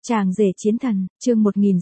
Chàng rể chiến thần, chương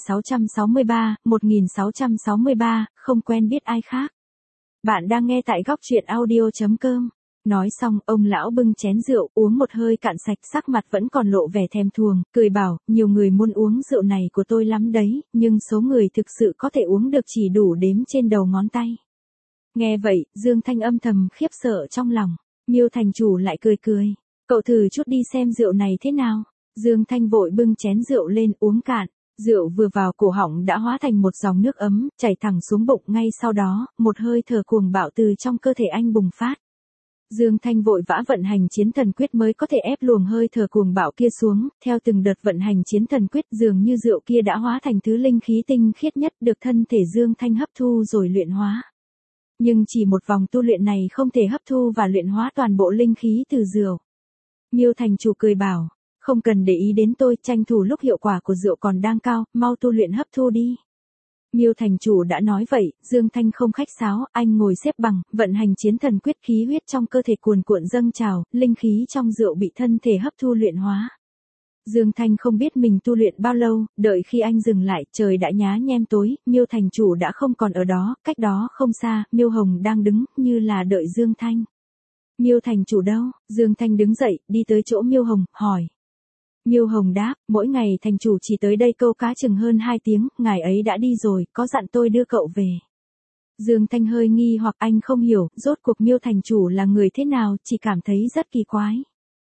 1663, không quen biết ai khác. Bạn đang nghe tại góc truyện audio.com. Nói xong, ông lão bưng chén rượu, uống một hơi cạn sạch, sắc mặt vẫn còn lộ vẻ thèm thuồng, cười bảo, nhiều người muốn uống rượu này của tôi lắm đấy, nhưng số người thực sự có thể uống được chỉ đủ đếm trên đầu ngón tay. Nghe vậy, Dương Thanh âm thầm khiếp sợ trong lòng. Miêu thành chủ lại cười cười. Cậu thử chút đi xem rượu này thế nào. Dương Thanh vội bưng chén rượu lên uống cạn. Rượu vừa vào cổ họng đã hóa thành một dòng nước ấm, chảy thẳng xuống bụng, ngay sau đó, một hơi thở cuồng bạo từ trong cơ thể anh bùng phát. Dương Thanh vội vã vận hành chiến thần quyết mới có thể ép luồng hơi thở cuồng bạo kia xuống, theo từng đợt vận hành chiến thần quyết dường như rượu kia đã hóa thành thứ linh khí tinh khiết nhất được thân thể Dương Thanh hấp thu rồi luyện hóa. Nhưng chỉ một vòng tu luyện này không thể hấp thu và luyện hóa toàn bộ linh khí từ rượu. Miêu thành chủ cười bảo, không cần để ý đến tôi, tranh thủ lúc hiệu quả của rượu còn đang cao, mau tu luyện hấp thu đi. Miêu thành chủ đã nói vậy, Dương Thanh không khách sáo, anh ngồi xếp bằng, vận hành chiến thần quyết, khí huyết trong cơ thể cuồn cuộn dâng trào, linh khí trong rượu bị thân thể hấp thu luyện hóa. Dương Thanh không biết mình tu luyện bao lâu, đợi khi anh dừng lại, trời đã nhá nhem tối, Miêu thành chủ đã không còn ở đó, cách đó không xa, Miêu Hồng đang đứng, như là đợi Dương Thanh. Miêu thành chủ đâu? Dương Thanh đứng dậy, đi tới chỗ Miêu Hồng, hỏi. Miêu Hồng đáp, mỗi ngày thành chủ chỉ tới đây câu cá chừng hơn 2 tiếng, ngài ấy đã đi rồi, có dặn tôi đưa cậu về. Dương Thanh hơi nghi hoặc anh không hiểu, rốt cuộc Miêu thành chủ là người thế nào, chỉ cảm thấy rất kỳ quái.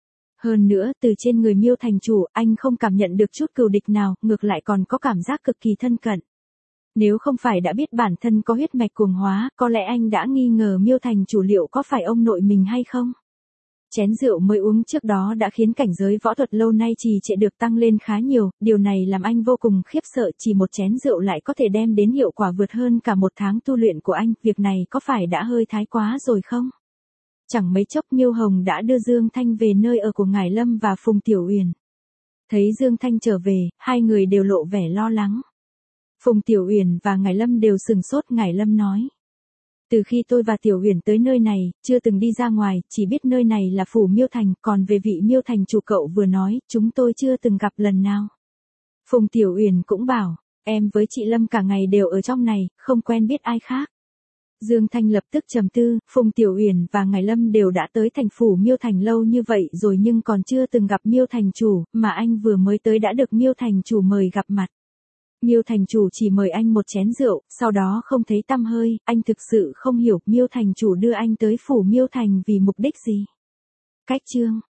Hơn nữa, từ trên người Miêu thành chủ, anh không cảm nhận được chút cừu địch nào, ngược lại còn có cảm giác cực kỳ thân cận. Nếu không phải đã biết bản thân có huyết mạch cuồng hóa, có lẽ anh đã nghi ngờ Miêu thành chủ liệu có phải ông nội mình hay không. Chén rượu mới uống trước đó đã khiến cảnh giới võ thuật lâu nay trì trệ được tăng lên khá nhiều, điều này làm anh vô cùng khiếp sợ, chỉ một chén rượu lại có thể đem đến hiệu quả vượt hơn cả một tháng tu luyện của anh, việc này có phải đã hơi thái quá rồi không? Chẳng mấy chốc Miêu Hồng đã đưa Dương Thanh về nơi ở của Ngải Lâm và Phùng Tiểu Uyển. Thấy Dương Thanh trở về, hai người đều lộ vẻ lo lắng. Phùng Tiểu Uyển và Ngải Lâm đều sừng sốt, Ngải Lâm nói. Từ khi tôi và Tiểu Uyển tới nơi này, chưa từng đi ra ngoài, chỉ biết nơi này là phủ Miêu Thành, còn về vị Miêu Thành chủ cậu vừa nói, chúng tôi chưa từng gặp lần nào. Phùng Tiểu Uyển cũng bảo, em với chị Lâm cả ngày đều ở trong này, không quen biết ai khác. Dương Thanh lập tức trầm tư, Phùng Tiểu Uyển và Ngải Lâm đều đã tới thành phủ Miêu Thành lâu như vậy rồi nhưng còn chưa từng gặp Miêu Thành chủ, mà anh vừa mới tới đã được Miêu Thành chủ mời gặp mặt. Miêu thành chủ chỉ mời anh một chén rượu, sau đó không thấy tăm hơi, anh thực sự không hiểu Miêu thành chủ đưa anh tới phủ Miêu Thành vì mục đích gì. Cách chương